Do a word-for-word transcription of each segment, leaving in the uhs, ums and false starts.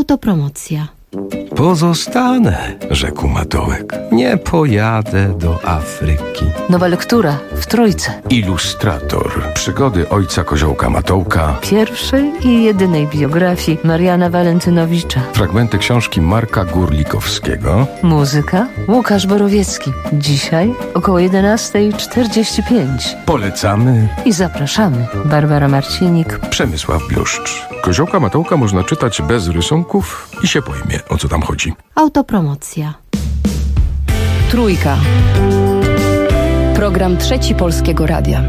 Autopromocja. Pozostanę, rzekł Matołek. Nie pojadę do Afryki. Nowa lektura w Trójce. Ilustrator. Przygody ojca Koziołka Matołka. Pierwszej i jedynej biografii Mariana Walentynowicza. Fragmenty książki Marka Górlikowskiego. Muzyka Łukasz Borowiecki. Dzisiaj około jedenasta czterdzieści pięć. Polecamy I zapraszamy. Barbara Marcinik, Przemysław Bluszcz. Koziołka Matołka można czytać bez rysunków i się pojmie, o co tam chodzi. Autopromocja. Trójka. Program Trzeci Polskiego Radia.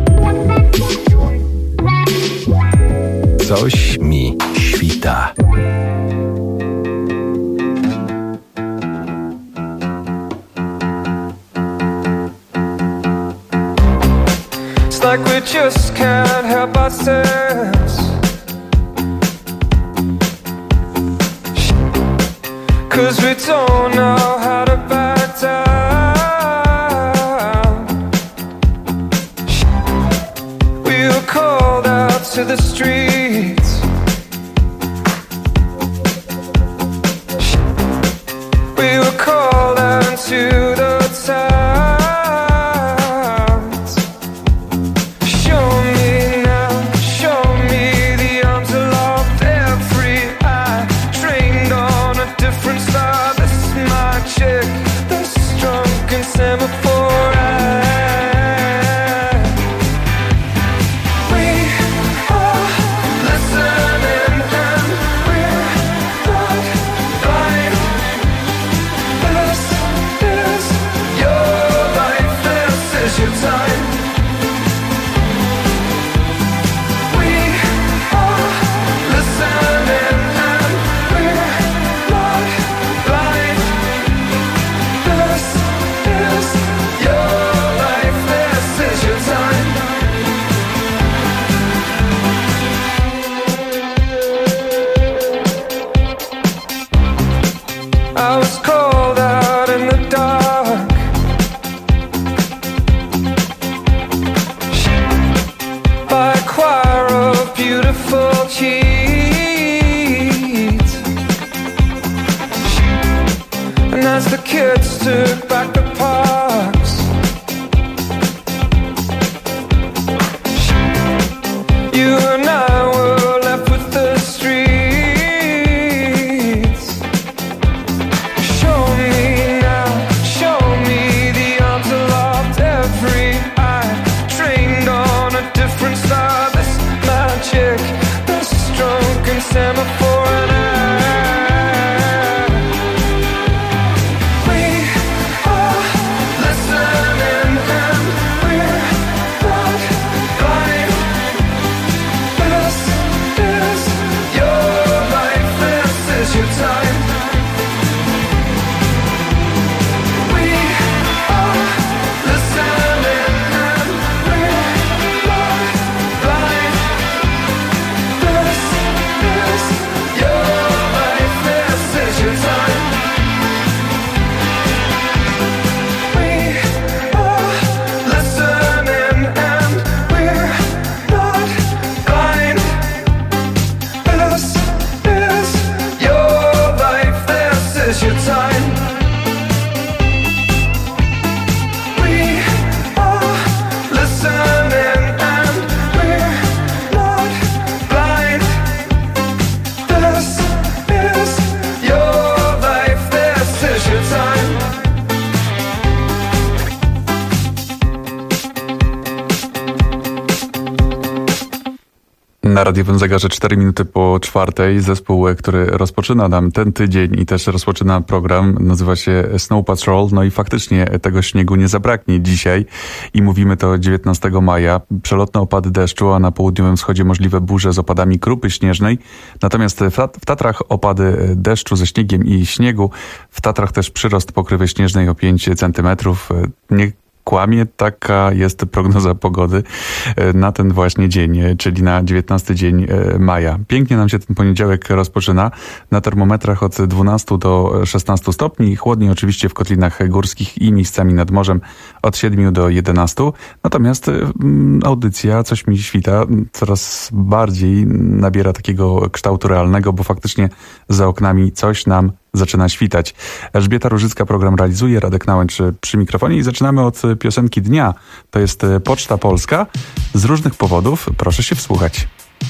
Coś mi świta. It's like we just can't help ourselves. 'Cause we don't know how to back down. We were called out to the streets. We were called out into the towns. Show me now, show me the arms aloft, every eye trained on a different star. This is my chick, this is drunk and semaphore eye. We are listening and we're not blind. This is your life, this is your time. We are listening and we're not blind. This is your life, this is your time. I was called out in the dark. By a choir of beautiful kids. And as the kids took back the parks, you and I were left with the streets. Show me now, show me the arms aloft, every eye trained on a different star. This magic, this drunk and semaphore and I. We are listening and we're not blind. This is your life, this is your time. We are listening and we're not blind. This is your life, this is your time. We are listening and we're not blind. This is your life, this is your time. We are listening and we're not blind. This is your life, this is your time. Na radiowym zegarze cztery minuty po czwartej zespół, który rozpoczyna nam ten tydzień i też rozpoczyna program, nazywa się Snow Patrol. No i faktycznie tego śniegu nie zabraknie dzisiaj i mówimy to dziewiętnastego maja. Przelotne opady deszczu, a na południowym wschodzie możliwe burze z opadami krupy śnieżnej. Natomiast w Tatrach opady deszczu ze śniegiem i śniegu. W Tatrach też przyrost pokrywy śnieżnej o pięć centymetrów. Nie kłamie. Taka jest prognoza pogody na ten właśnie dzień, czyli na dziewiętnasty dzień maja. Pięknie nam się ten poniedziałek rozpoczyna. Na termometrach od dwunastu do szesnastu stopni. Chłodniej oczywiście w kotlinach górskich i miejscami nad morzem od siedmiu do jedenastu. Natomiast audycja Coś mi świta coraz bardziej nabiera takiego kształtu realnego, bo faktycznie za oknami coś nam zaczyna świtać. Elżbieta Różycka program realizuje, Radek Nałęcz przy mikrofonie i zaczynamy od piosenki dnia. To jest Poczta Polska. Z różnych powodów proszę się wsłuchać.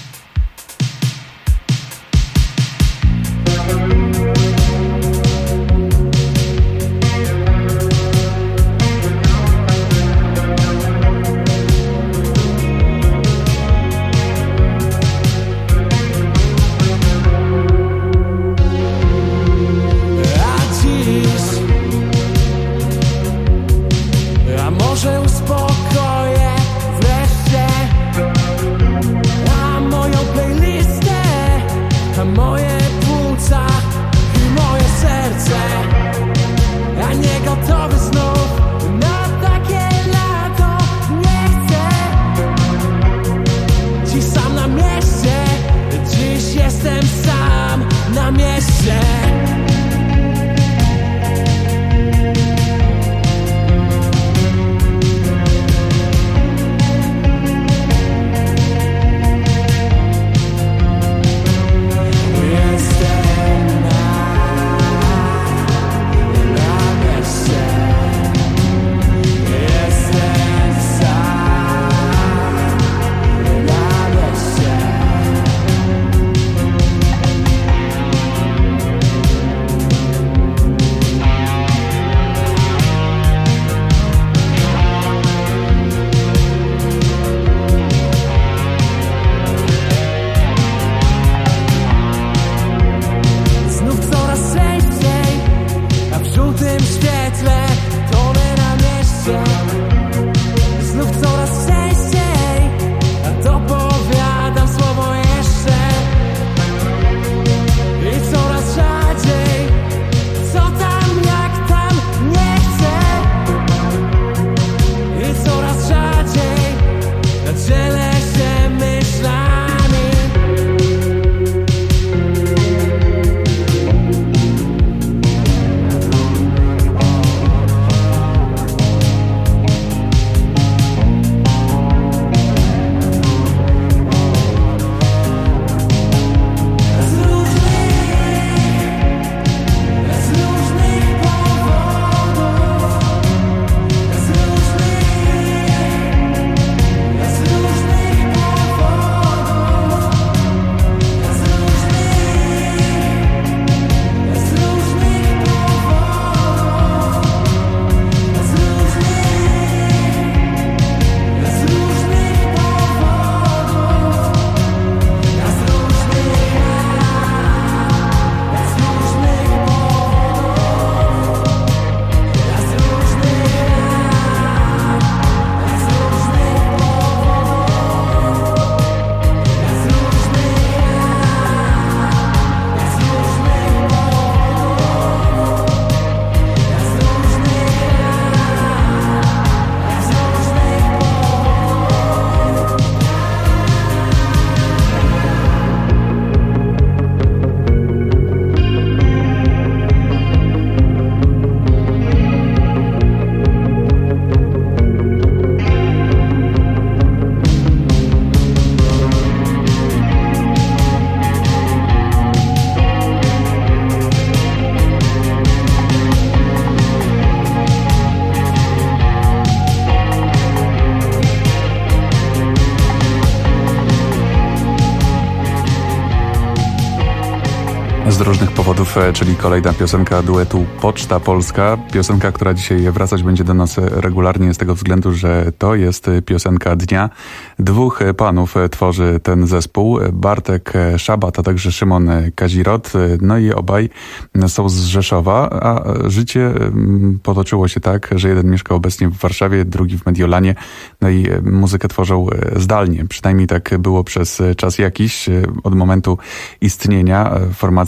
Z różnych powodów, czyli kolejna piosenka duetu Poczta Polska. Piosenka, która dzisiaj wracać będzie do nas regularnie z tego względu, że to jest piosenka dnia. Dwóch panów tworzy ten zespół. Bartek Szabat, a także Szymon Kazirot. No i obaj są z Rzeszowa, a życie potoczyło się tak, że jeden mieszka obecnie w Warszawie, drugi w Mediolanie. No i muzykę tworzą zdalnie. Przynajmniej tak było przez czas jakiś, od momentu istnienia formacji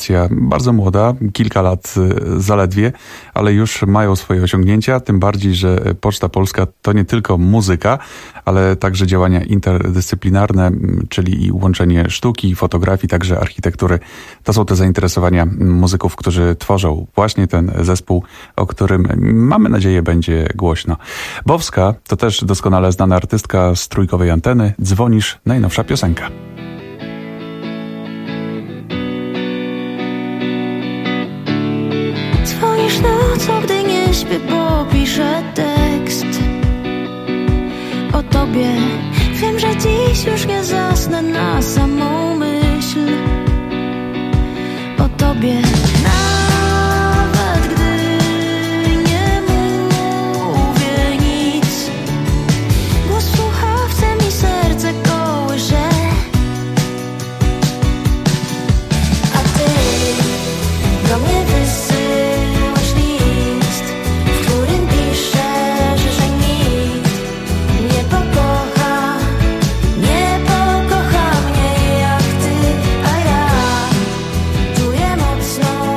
formacja bardzo młoda, kilka lat zaledwie, ale już mają swoje osiągnięcia, tym bardziej, że Poczta Polska to nie tylko muzyka, ale także działania interdyscyplinarne, czyli łączenie sztuki, fotografii, także architektury. To są te zainteresowania muzyków, którzy tworzą właśnie ten zespół, o którym mamy nadzieję będzie głośno. Bowska to też doskonale znana artystka z Trójkowej Anteny. Dzwonisz, najnowsza piosenka. Dzwonisz nocą, gdy nie śpię, bo piszę tekst o tobie. Wiem, że dziś już nie zasnę na samą myśl o tobie. Nawet gdy nie mówię nic, głos w słuchawce mi serce kołysze. A ty do mnie wysyłasz list, w którym piszesz, że nikt nie pokocha, nie pokocha mnie jak ty, a ja czuję mocną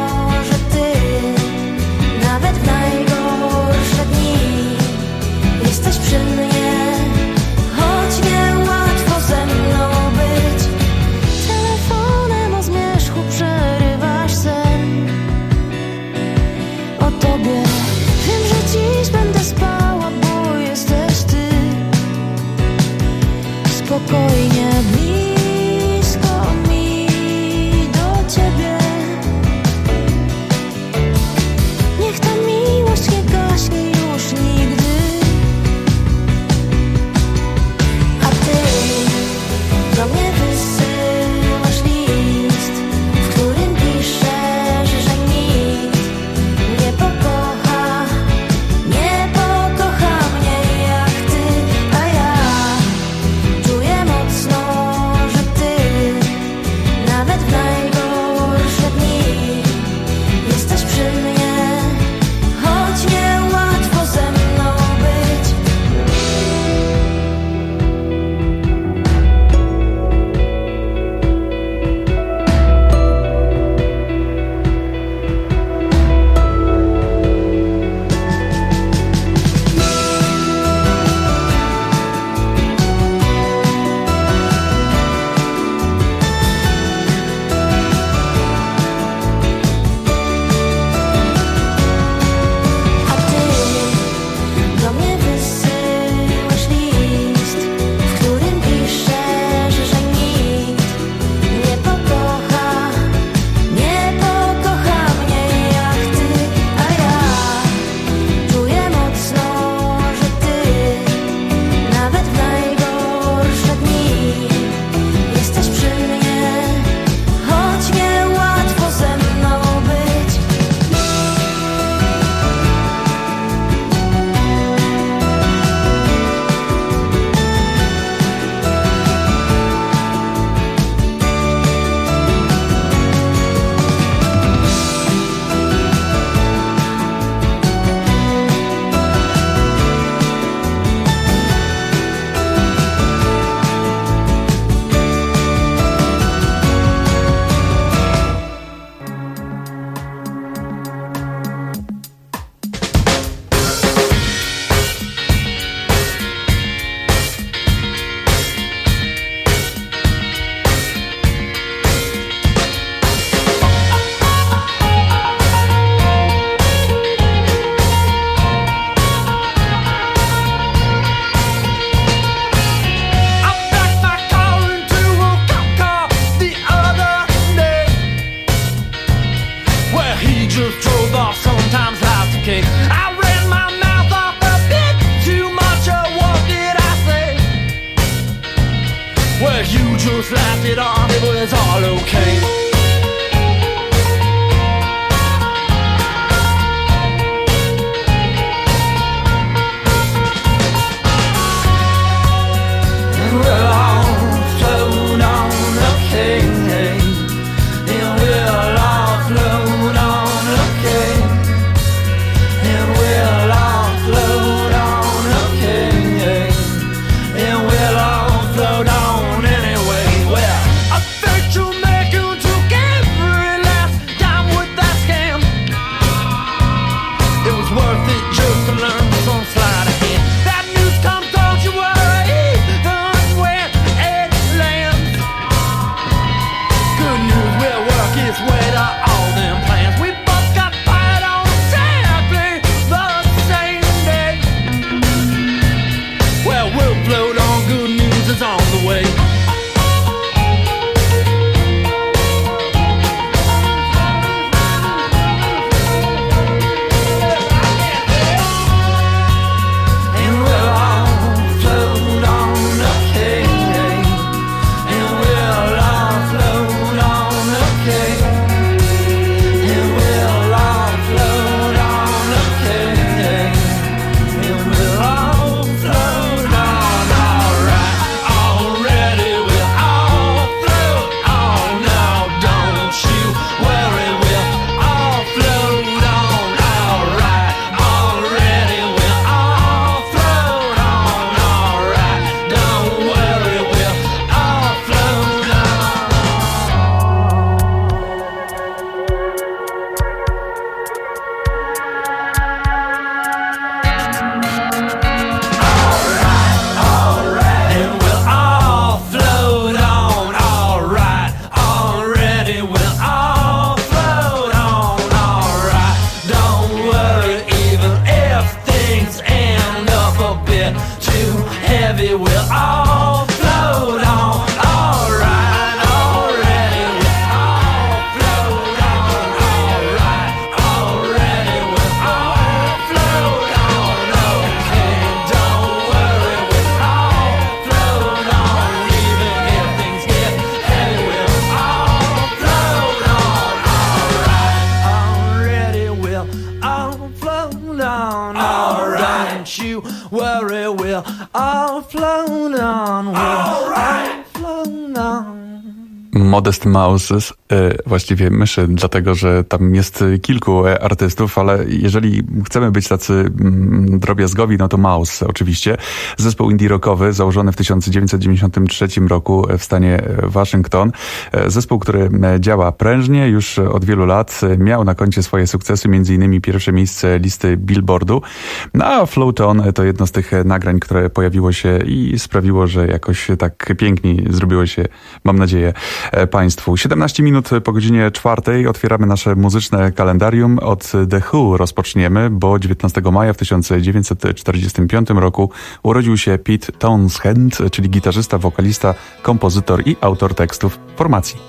all flown on. We're all right. Flown on. Modest Mouses, właściwie myszy, dlatego że tam jest kilku artystów, ale jeżeli chcemy być tacy drobiazgowi, no to Mouse oczywiście. Zespół indie rockowy założony w tysiąc dziewięćset dziewięćdziesiątym trzecim roku w stanie Waszyngton. Zespół, który działa prężnie już od wielu lat. Miał na koncie swoje sukcesy, między innymi pierwsze miejsce listy Billboardu. No a Float On to jedno z tych nagrań, które pojawiło się i sprawiło, że jakoś tak piękniej zrobiło się, mam nadzieję, Państwu. siedemnaście minut po godzinie czwartej otwieramy nasze muzyczne kalendarium. Od The Who rozpoczniemy, bo dziewiętnastego maja w tysiąc dziewięćset czterdziestym piątym roku urodził się Pete Townshend, czyli gitarzysta, wokalista, kompozytor i autor tekstów formacji.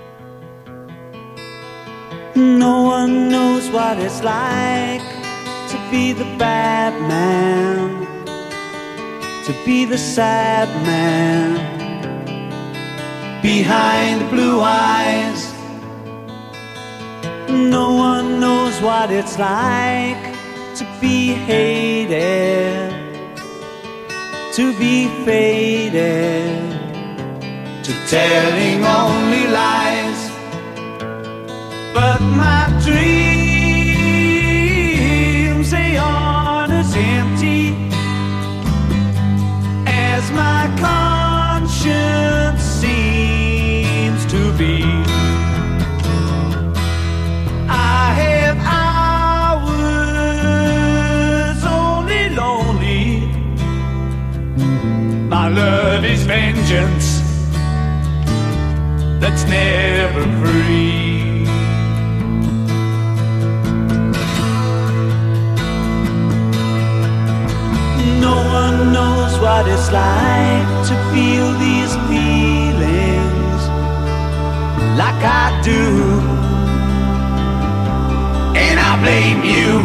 No one knows what it's like to be the bad man, to be the sad man behind blue eyes. No one knows what it's like to be hated, to be faded, to telling only lies. But my dreams, they aren't as empty as my conscience seems to be. I have hours only lonely. My love is vengeance that's never free. No one knows what it's like to feel these feelings like I do, and I blame you.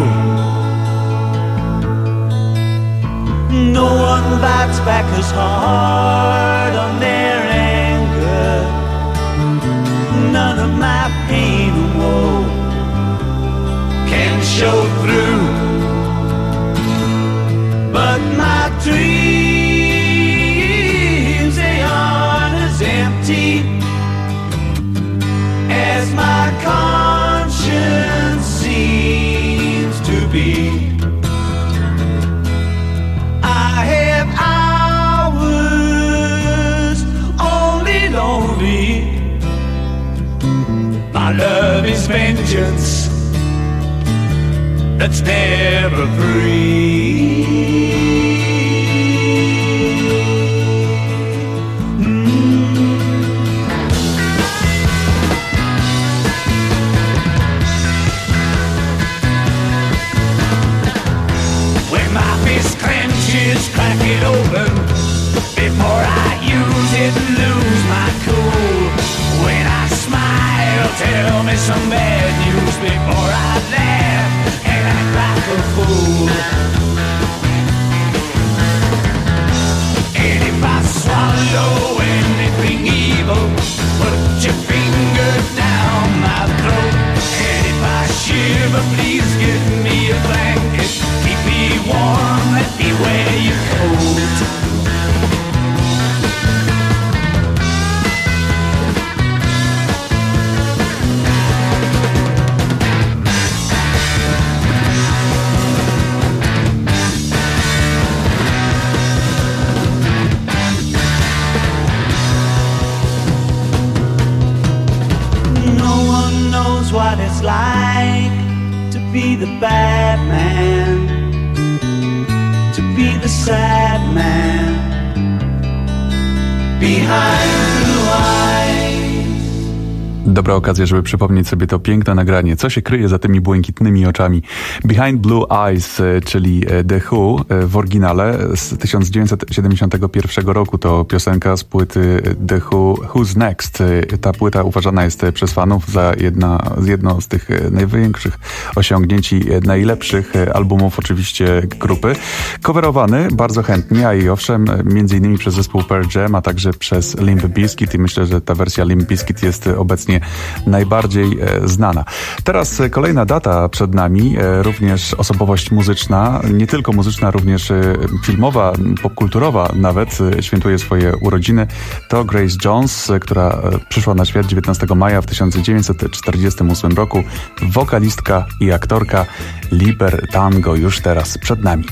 No one bites back as hard on their anger. None of my pain and woe can show through. But my dreams, they aren't as empty as my conscience seems to be. I have hours only lonely. My love is vengeance that's never free. Crack it open before I use it and lose my cool. When I smile, tell me some bad news before I laugh and act like a fool. And if I swallow anything evil, put your finger down my throat. And if I shiver, please give me a blanket. Keep me warm, let me wear your coat. No one knows what it's like to be the bad man, to be the sad man behind blue eyes. Dobra okazja, żeby przypomnieć sobie to piękne nagranie. Co się kryje za tymi błękitnymi oczami? Behind Blue Eyes, czyli The Who w oryginale z tysiąc dziewięćset siedemdziesiątego pierwszego roku. To piosenka z płyty The Who, Who's Next. Ta płyta uważana jest przez fanów za jedna, jedno z tych największych osiągnięć i najlepszych albumów oczywiście grupy. Coverowany bardzo chętnie, a i owszem, między innymi przez zespół Pearl Jam, a także przez Limp Bizkit i myślę, że ta wersja Limp Bizkit jest obecnie faktycznie najbardziej znana. Teraz kolejna data przed nami, również osobowość muzyczna, nie tylko muzyczna, również filmowa, popkulturowa nawet, świętuje swoje urodziny. To Grace Jones, która przyszła na świat dziewiętnastego maja w tysiąc dziewięćset czterdziestym ósmym roku, wokalistka i aktorka. Liber Tango już teraz przed nami.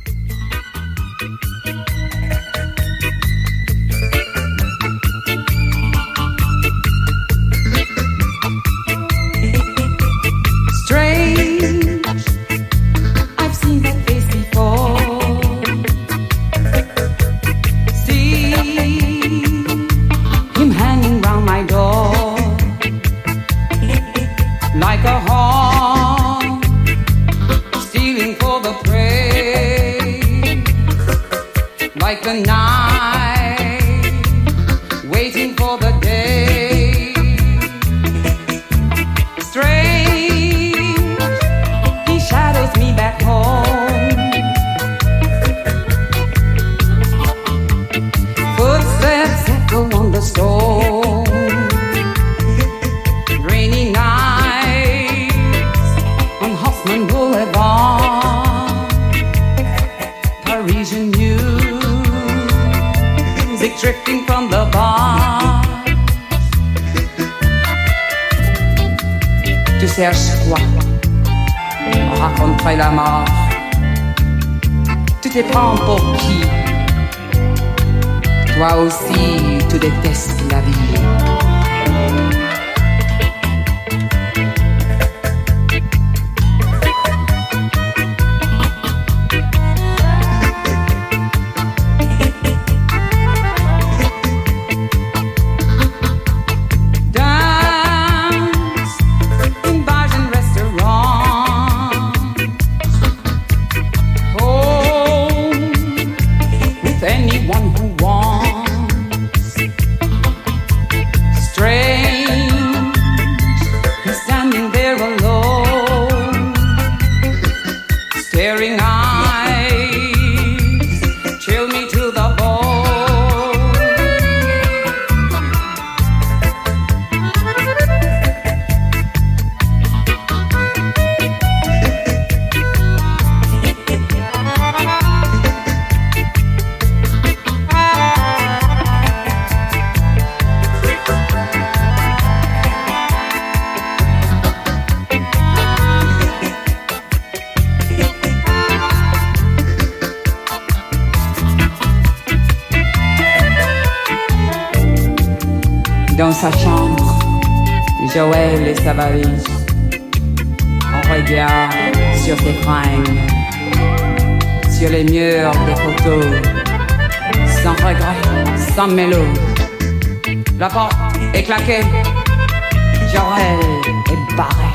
Cherches quoi? Raconterai la mort. Tu te prends pour qui? Toi aussi, tu détestes la vie. Dans sa chambre, Joël et sa valise. On regarde sur ses fringues, sur les murs des photos, sans regret, sans mélo. La porte est claquée, Joël est barré.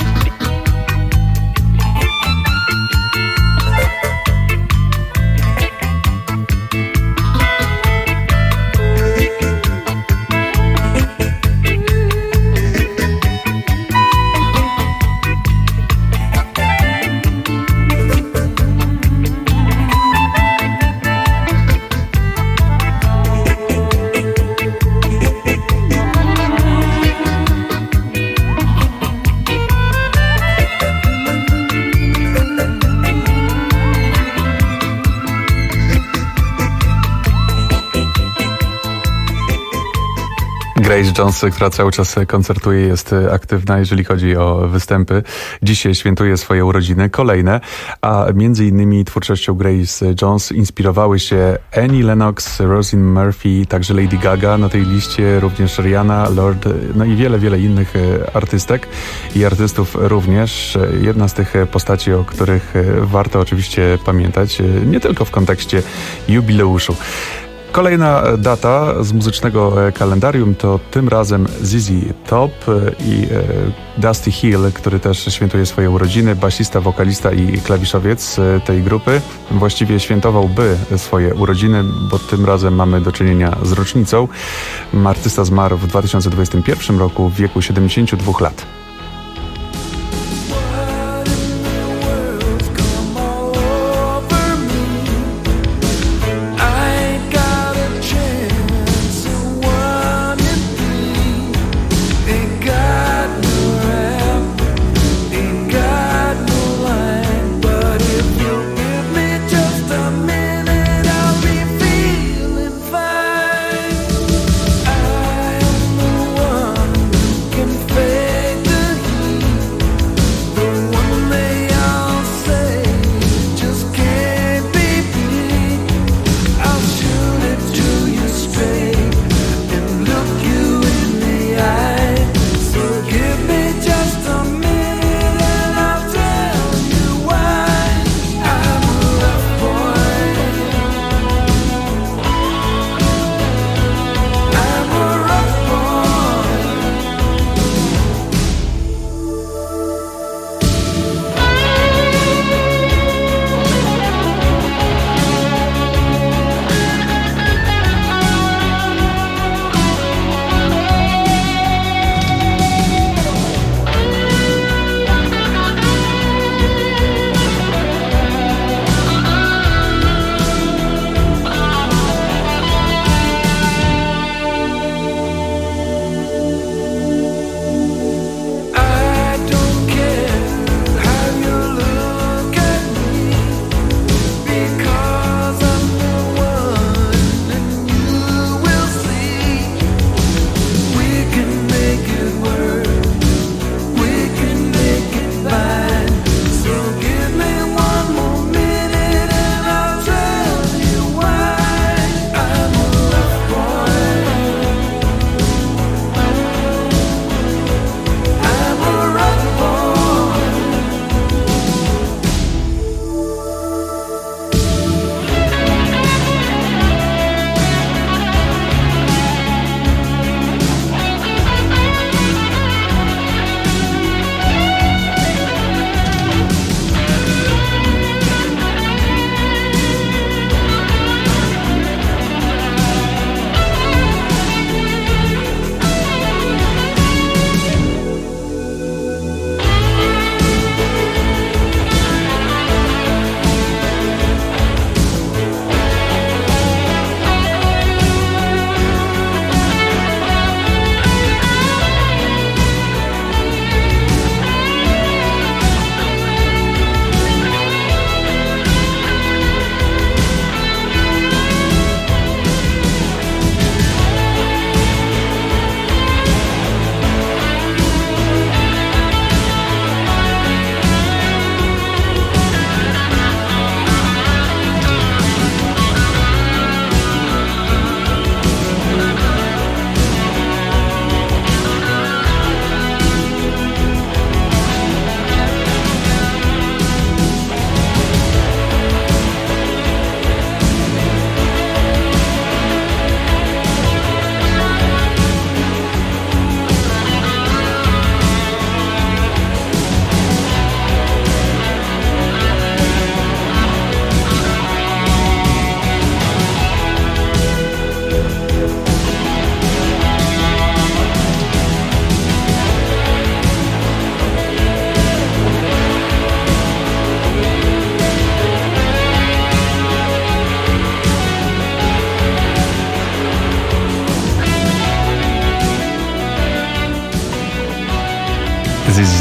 Grace Jones, która cały czas koncertuje, jest aktywna, jeżeli chodzi o występy. Dzisiaj świętuje swoje urodziny, kolejne, a między innymi twórczością Grace Jones inspirowały się Annie Lennox, Roisin Murphy, także Lady Gaga, na tej liście również Rihanna, Lorde, no i wiele, wiele innych artystek i artystów również. Jedna z tych postaci, o których warto oczywiście pamiętać, nie tylko w kontekście jubileuszu. Kolejna data z muzycznego kalendarium to tym razem Z Z Top i Dusty Hill, który też świętuje swoje urodziny, basista, wokalista i klawiszowiec tej grupy. Właściwie świętowałby swoje urodziny, bo tym razem mamy do czynienia z rocznicą. Artysta zmarł w dwa tysiące dwudziestym pierwszym roku w wieku siedemdziesięciu dwóch lat. God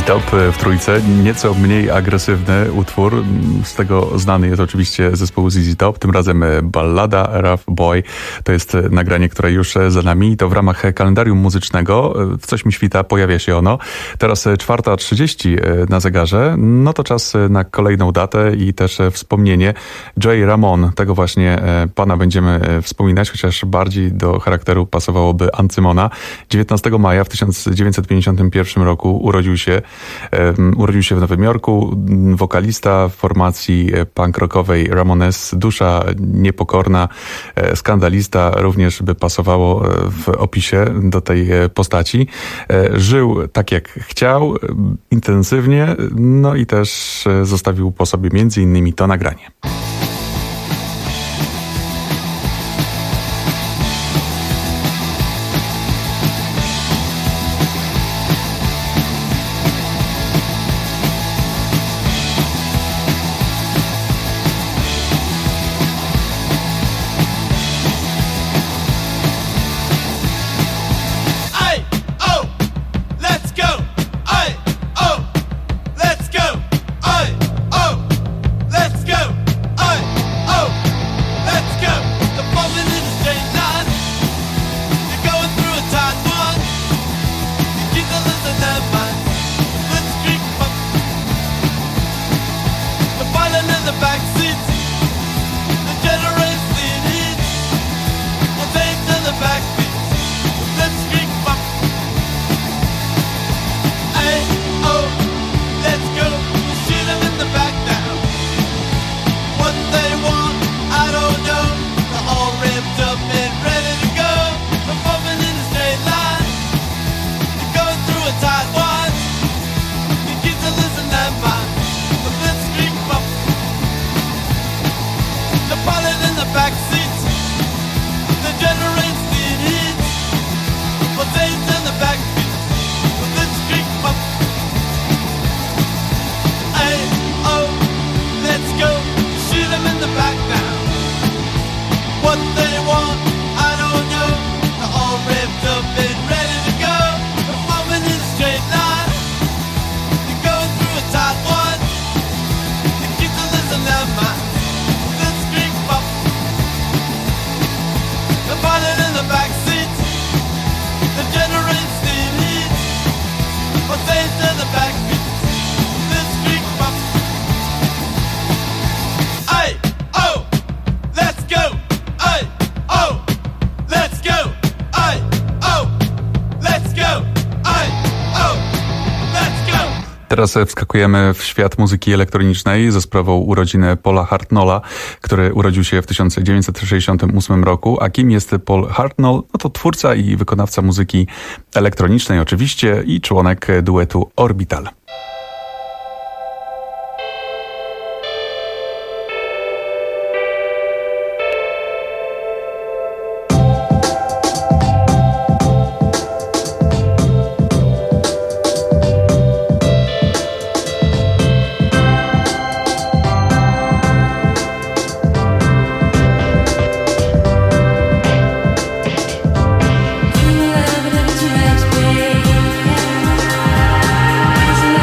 Top w trójce. Nieco mniej agresywny utwór. Z tego znany jest oczywiście zespół Z Z Top. Tym razem ballada Rough Boy. To jest nagranie, które już za nami. To w ramach kalendarium muzycznego. W Coś mi świta pojawia się ono. Teraz czwarta trzydzieści na zegarze. No to czas na kolejną datę i też wspomnienie. Jay Ramon. Tego właśnie pana będziemy wspominać, chociaż bardziej do charakteru pasowałoby Ancymona. dziewiętnastego maja w tysiąc dziewięćset pięćdziesiątym pierwszym roku urodził się Um, urodził się w Nowym Jorku, wokalista formacji punk rockowej Ramones, dusza niepokorna, skandalista, również by pasowało w opisie do tej postaci. Żył tak jak chciał, intensywnie, no i też zostawił po sobie między innymi to nagranie. Teraz wskakujemy w świat muzyki elektronicznej za sprawą urodzin Paula Hartnolla, który urodził się w tysiąc dziewięćset sześćdziesiątym ósmym roku. A kim jest Paul Hartnoll? No to twórca i wykonawca muzyki elektronicznej oczywiście i członek duetu Orbital. Evidence makes me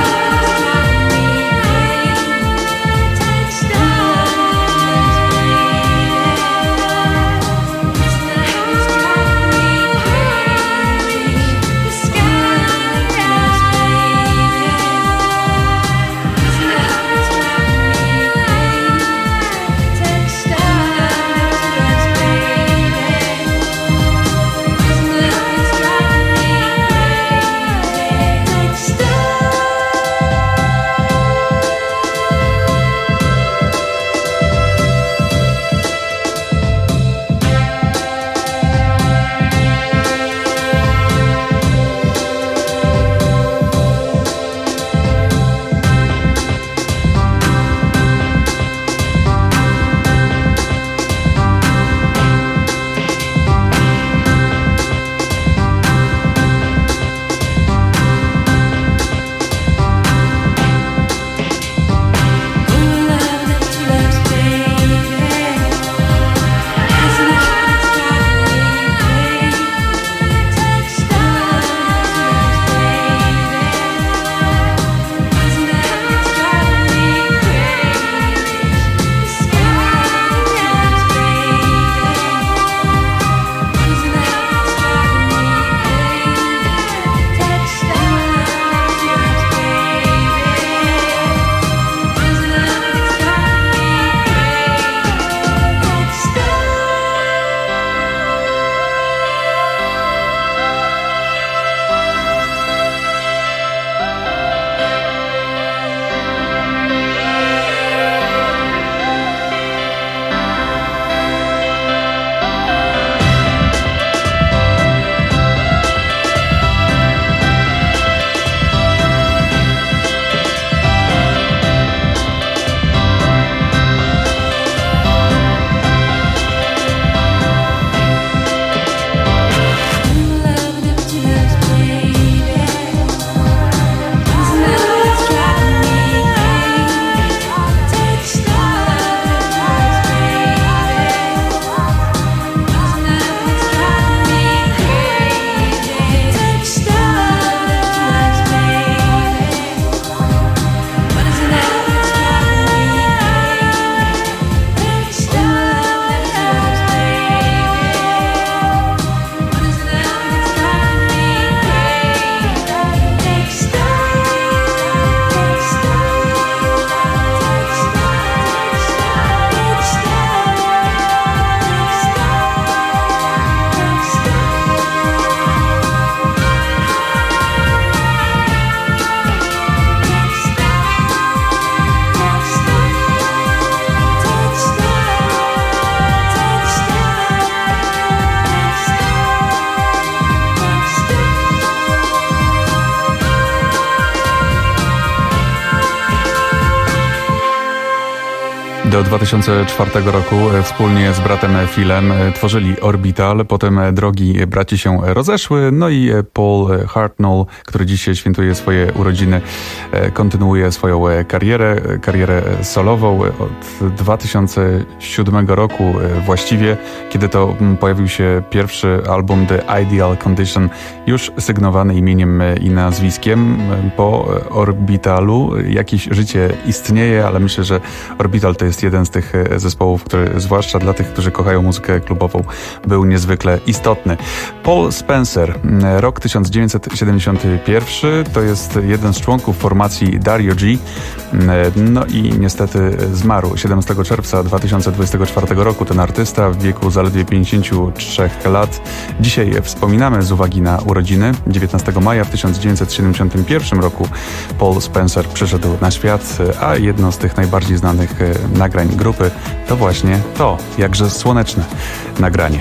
Do dwa tysiące czwartego roku wspólnie z bratem Philem tworzyli Orbital, potem drogi braci się rozeszły, no i Paul Hartnell, który dziś świętuje swoje urodziny, kontynuuje swoją karierę, karierę solową od dwa tysiące siódmego roku właściwie, kiedy to pojawił się pierwszy album The Ideal Condition, już sygnowany imieniem i nazwiskiem. Po Orbitalu jakieś życie istnieje, ale myślę, że Orbital to jest jeden z tych zespołów, który zwłaszcza dla tych, którzy kochają muzykę klubową, był niezwykle istotny. Paul Spencer, rok tysiąc dziewięćset siedemdziesiąty pierwszy, to jest jeden z członków formacji Dario G. No i niestety zmarł siedemnastego czerwca dwa tysiące dwudziestego czwartego roku ten artysta w wieku zaledwie pięćdziesięciu trzech lat. Dzisiaj wspominamy z uwagi na urodziny. dziewiętnastego maja w tysiąc dziewięćset siedemdziesiątym pierwszym roku Paul Spencer przyszedł na świat, a jedno z tych najbardziej znanych nagrań grupy to właśnie to, jakże słoneczne nagranie.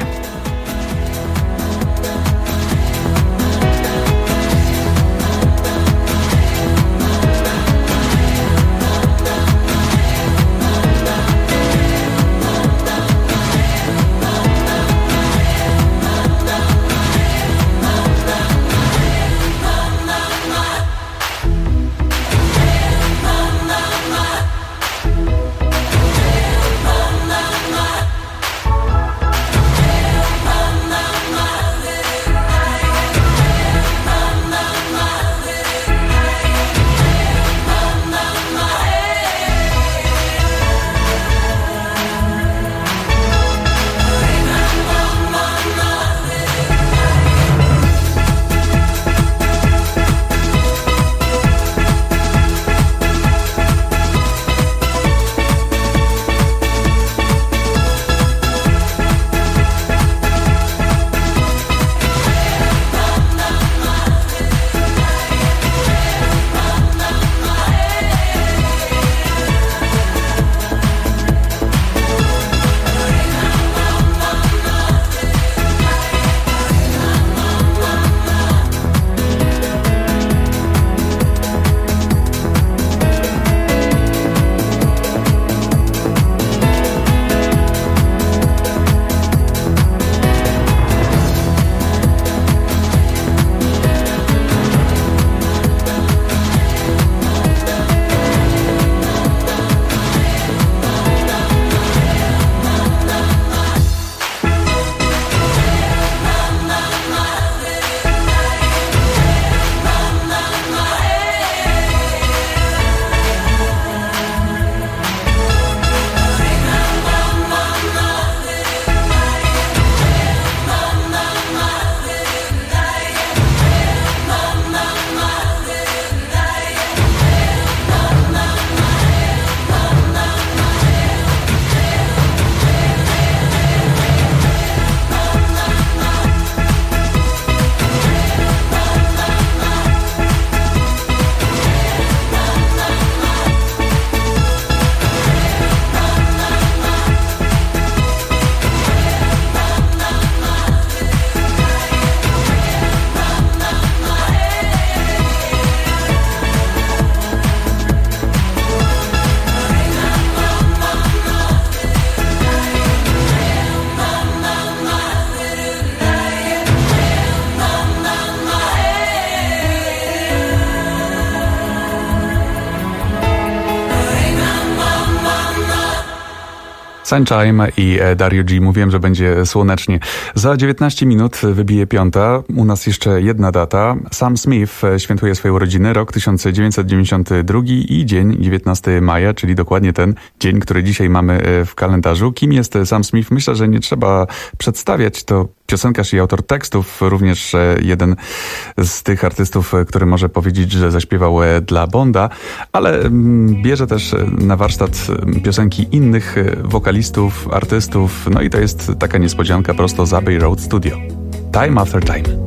Sunshine i Dario G. Mówiłem, że będzie słonecznie. Za dziewiętnaście minut wybije piąta. U nas jeszcze jedna data. Sam Smith świętuje swoje urodziny, rok tysiąc dziewięćset dziewięćdziesiąty drugi i dzień dziewiętnastego maja, czyli dokładnie ten dzień, który dzisiaj mamy w kalendarzu. Kim jest Sam Smith? Myślę, że nie trzeba przedstawiać. To piosenkarz i autor tekstów, również jeden z tych artystów, który może powiedzieć, że zaśpiewał dla Bonda, ale bierze też na warsztat piosenki innych wokalistów, artystów, no i to jest taka niespodzianka prosto z Abbey Road Studio. Time After Time.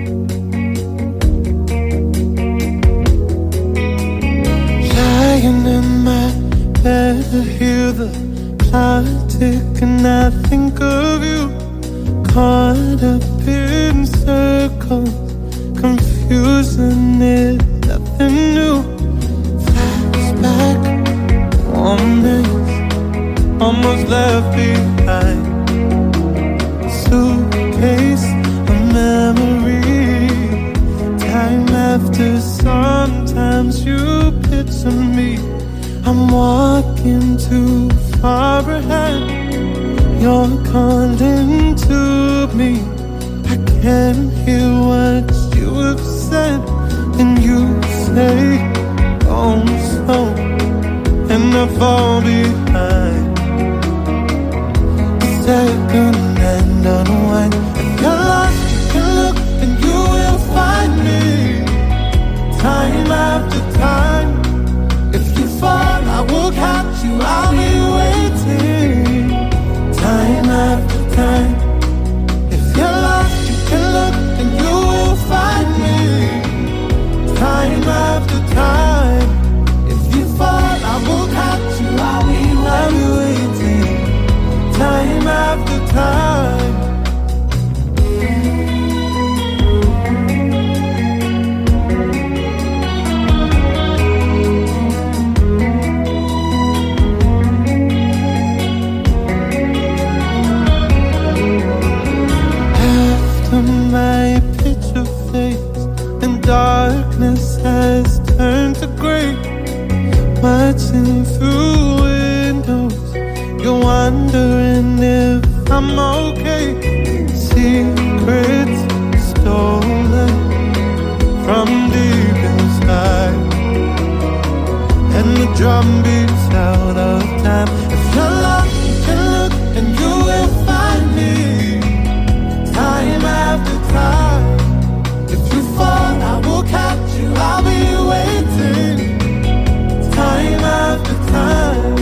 Lying in my bed, I hear the clock tick and I think of you. Caught up in circles, confusing it, nothing new. Flashback, warmness, left behind. Suitcase of memory. Time after sometimes you picture me. I'm walking too far ahead. You're calling to me. I can't hear what you have said. And you say, oh slow, and I fall behind. Second hand unwind. If you're lost, you can look and you will find me. Time after time. If you fall, I will catch you. I'll be waiting. Time after time. If you're lost, you can look and you will find me. Time after time. If you fall, I will catch you. I'll be, I'll be waiting. Time after time. After my picture fades and darkness has turned to gray, watching through windows, you're wondering if I'm okay. Secrets stolen from deep inside, and the drum beats out of time. If you're lost, you can look and you will find me. Time after time. If you fall, I will catch you. I'll be waiting. Time after time.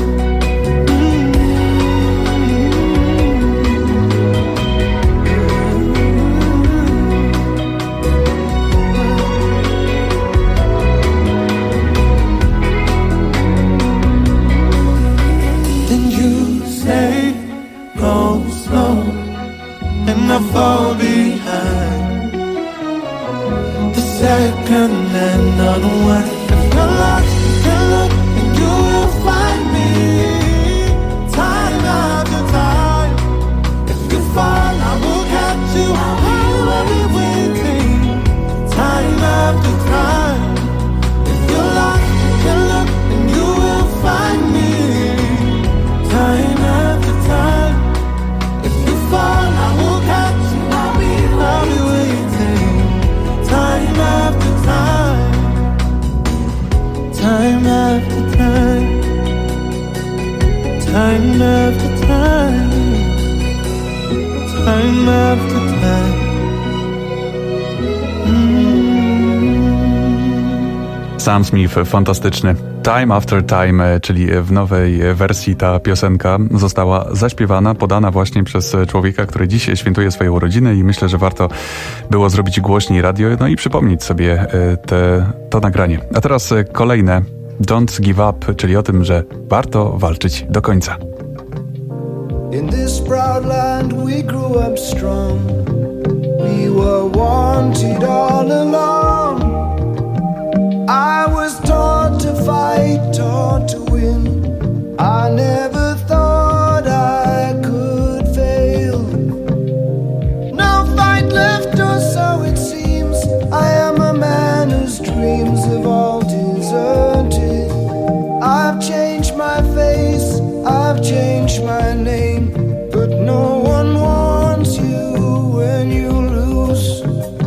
And I fall behind. The second and unwind. If you're lost, you can look and you will find me. Time after time. If you fall, I will catch you. I will be waiting. Time after time. If you're lost, you can look and you will find me. Time after time. If you fall, I will catch you. I'll be, I'll be waiting. Time after time. Time after time. Time after time. Time after time. Sam Smith, fantastyczny. Time After Time, czyli w nowej wersji ta piosenka została zaśpiewana, podana właśnie przez człowieka, który dziś świętuje swoje urodziny i myślę, że warto było zrobić głośniej radio, no i przypomnieć sobie te, to nagranie. A teraz kolejne, Don't Give Up, czyli o tym, że warto walczyć do końca. In this proud land we grew up strong. We were wanted all along. I was taught to fight, taught to win. I never thought I could fail. No fight left, or so it seems. I am a man whose dreams have all deserted. I've changed my face, I've changed my name, but no one wants you when you lose.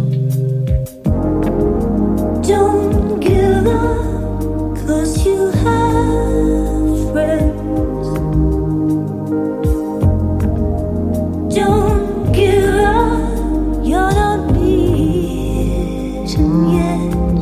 Don't give up, 'cause you have friends. Don't give up, you're not beaten yet.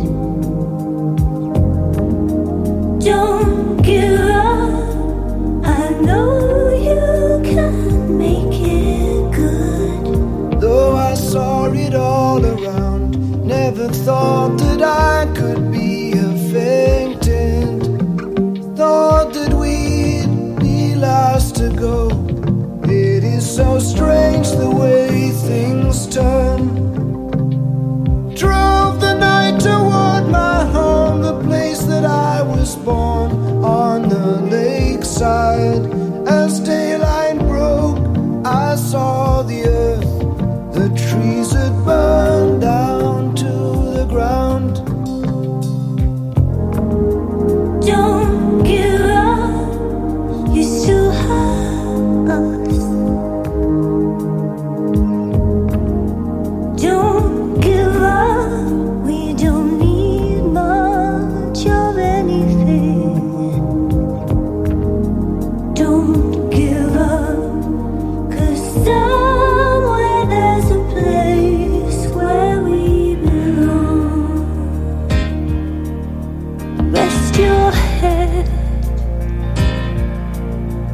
Don't give up, I know you can make it good. Though I saw it all around, never thought that I could be a faintant. Thought that we'd be last to go. It is so strange the way things turn. Drove the night toward my home, the place that I was born, on the lakeside. As daylight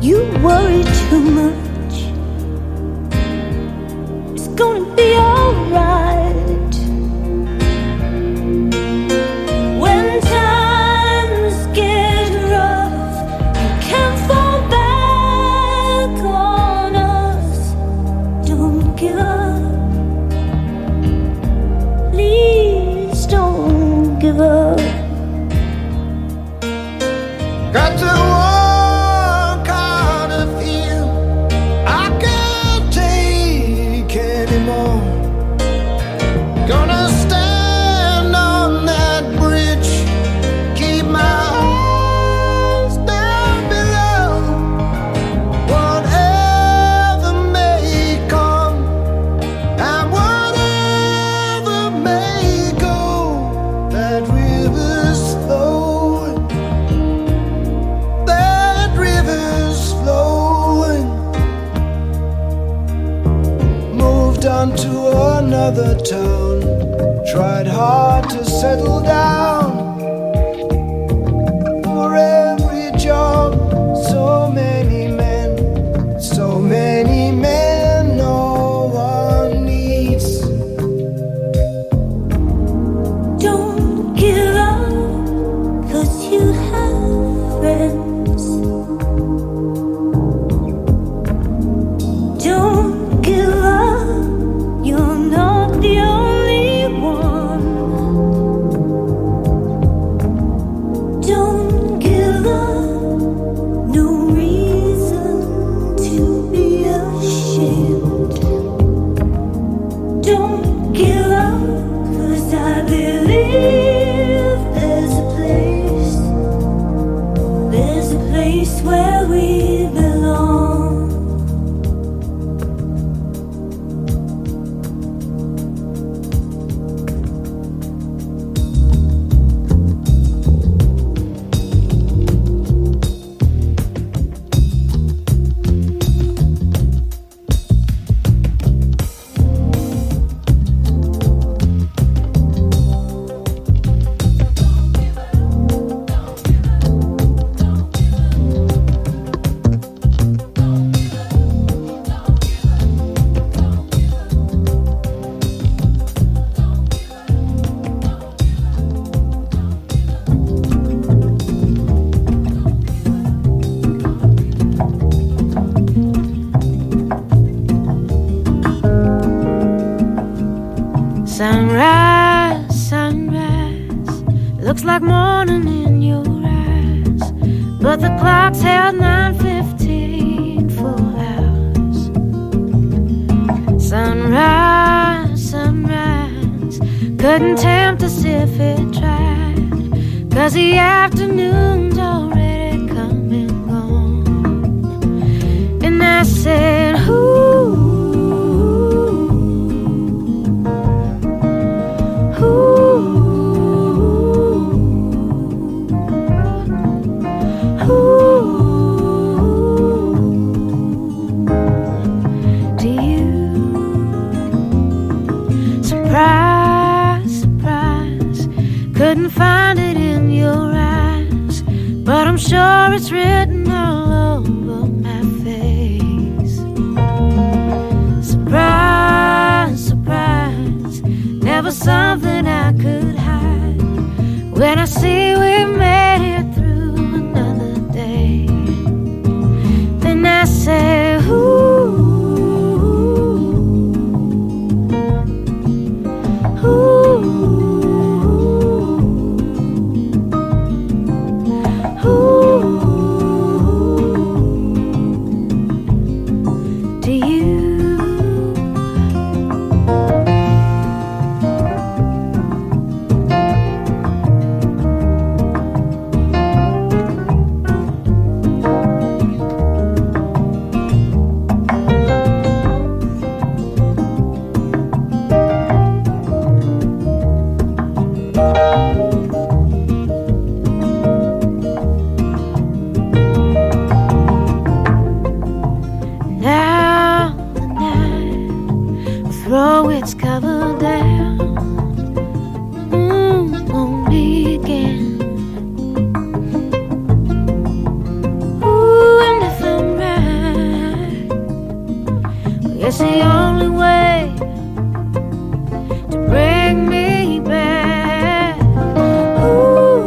You worry too much. It's gonna be alright. When times get rough, you can't fall back on us. Don't give up. Please don't give up. Got to walk out of here. I can't take anymore. Gonna stand on that bridge, keep my eyes down below. Whatever may come and whatever may go, that river's flowing. That river's flowing. Moved on to another town. Tried hard to settle down. For every job, so many men, so many men no one needs. Don't give up, 'cause you have friends. Don't give up, you're not the only one. Don't give up, no reason to be ashamed. Don't give up, 'cause I believe there's a place, there's a place where we belong. Sunrise, sunrise, looks like morning in your eyes, but the clock's held nine fifteen, full hours. Sunrise, sunrise, couldn't tempt us if it tried, 'cause the afternoon's already come and gone. And I said, ooh, couldn't find it in your eyes, but I'm sure it's written all over my face. Surprise, surprise, never something I could hide. When I see we made it through another day, then I say, ooh, ooh. It's the only way to bring me back. Ooh,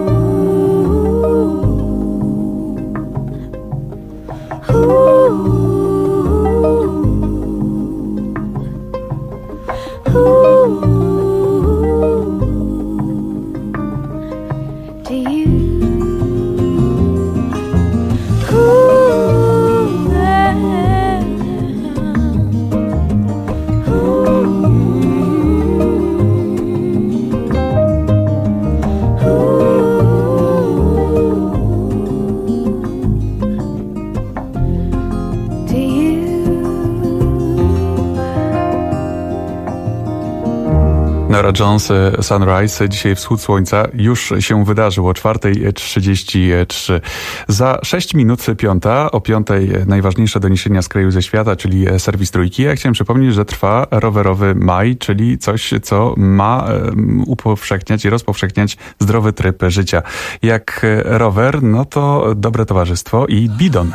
ooh, ooh. To you. Norah Jones, Sunrise. Dzisiaj wschód słońca już się wydarzył o czwarta trzydzieści trzy. Za sześć minut piąta. O piątej najważniejsze doniesienia z kraju ze świata, czyli serwis Trójki. Ja chciałem przypomnieć, że trwa rowerowy maj, czyli coś, co ma upowszechniać i rozpowszechniać zdrowy tryb życia. Jak rower, no to dobre towarzystwo i bidon.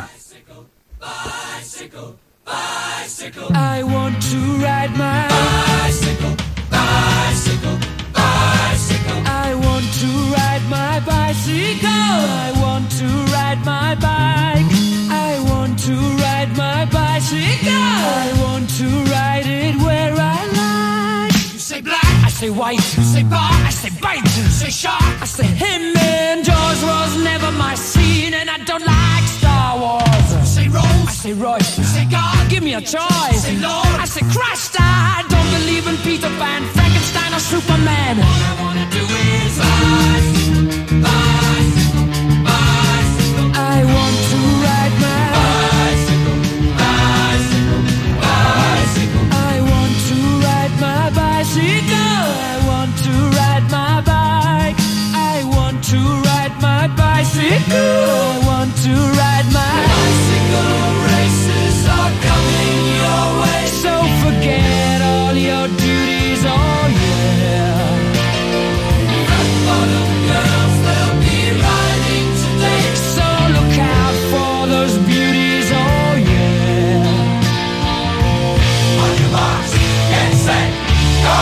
Bicycle, bicycle. I want to ride my bicycle. Bicycle, bicycle. I want to ride my bicycle. I want to ride my bike. I want to ride my bicycle. I want to ride it where I like. You say black, I say white. You say bar, I say bite. You say shark, I say him. And Jaws was never my scene, and I don't like Star Wars. You say Rose, I say Royce. You say God, give me a choice. You say Lord, I say Christ. I don't believe in Peter Pan, Frankenstein or Superman. All I wanna do is bicycle, bicycle, bicycle. I want to ride my bicycle, bicycle, bicycle. I want to ride my bicycle. I want to ride my bike. I want to ride my bicycle. I want to ride my bicycle. Races are coming your way, so forget all your duties. Oh yeah. Rock bottom girls, they'll be riding today, so look out for those beauties. Oh yeah. On your marks, get set, go.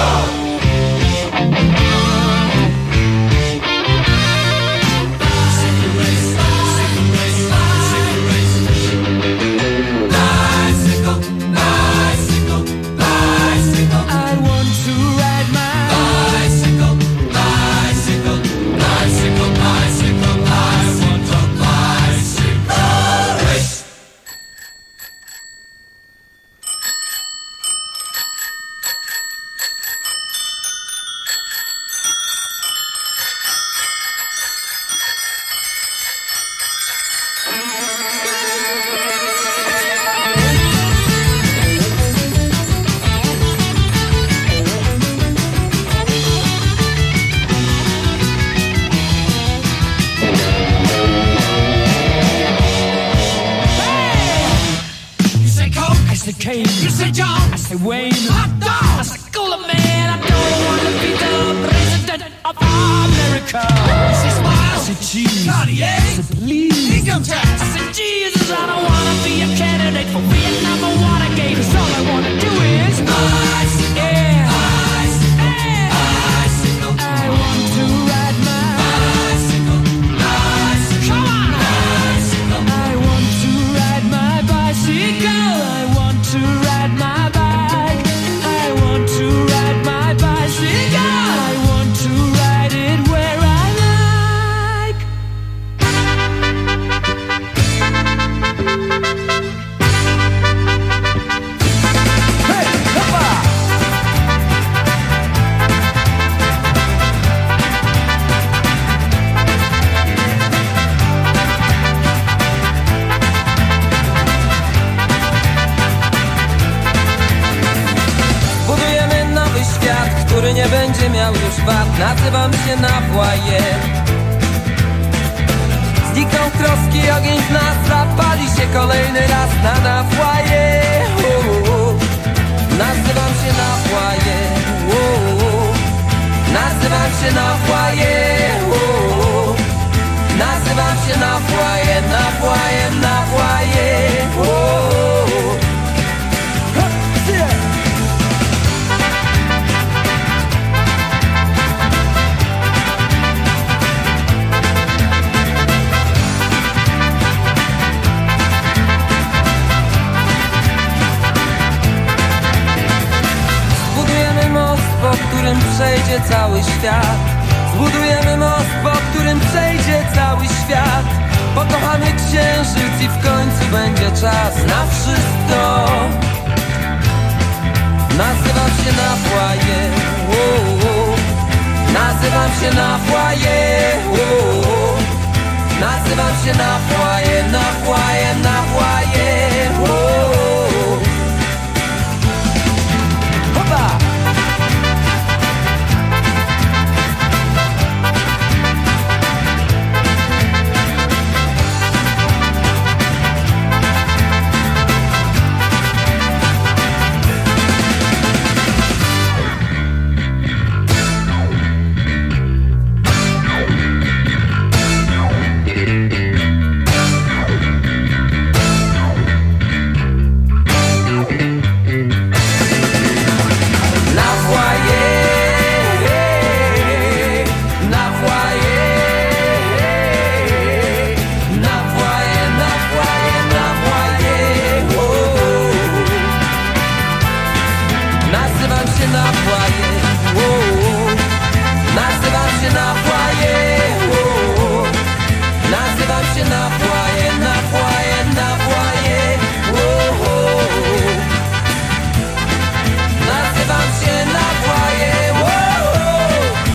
You say John, I say Wayne, hot dog, I say cooler man. I don't want to be the president of America. I say smile, I say cheese, Cartier, I say please, income tax, I say Jesus. I don't want to be a candidate for Vietnam or Watergate, 'cause all I want to do is bicycle, yeah, bicycle, yeah, bicycle. I want to ride my bicycle, bicycle, come on, bicycle. I want to ride my bicycle. I want to ride my bike. I want to ride my bicycle. I want to ride it where I like. Hey, hoppa! Który nie będzie miał już wad. Nazywam się Nawłaje. Znikną troski, ogień z nas zapali się kolejny raz na Nawłaje. Nazywam się Nawłaje. Nazywam się Nawłaje. Nazywam się Nawłaje. Nawłaje, Nawłaje. przejdzie cały świat. Zbudujemy most, po którym przejdzie cały świat. Pokochamy księżyc i w końcu będzie czas na wszystko. Nazywam się na foyer, oh, oh. Nazywam się na foyer, oh, oh. Nazywam się na foyer.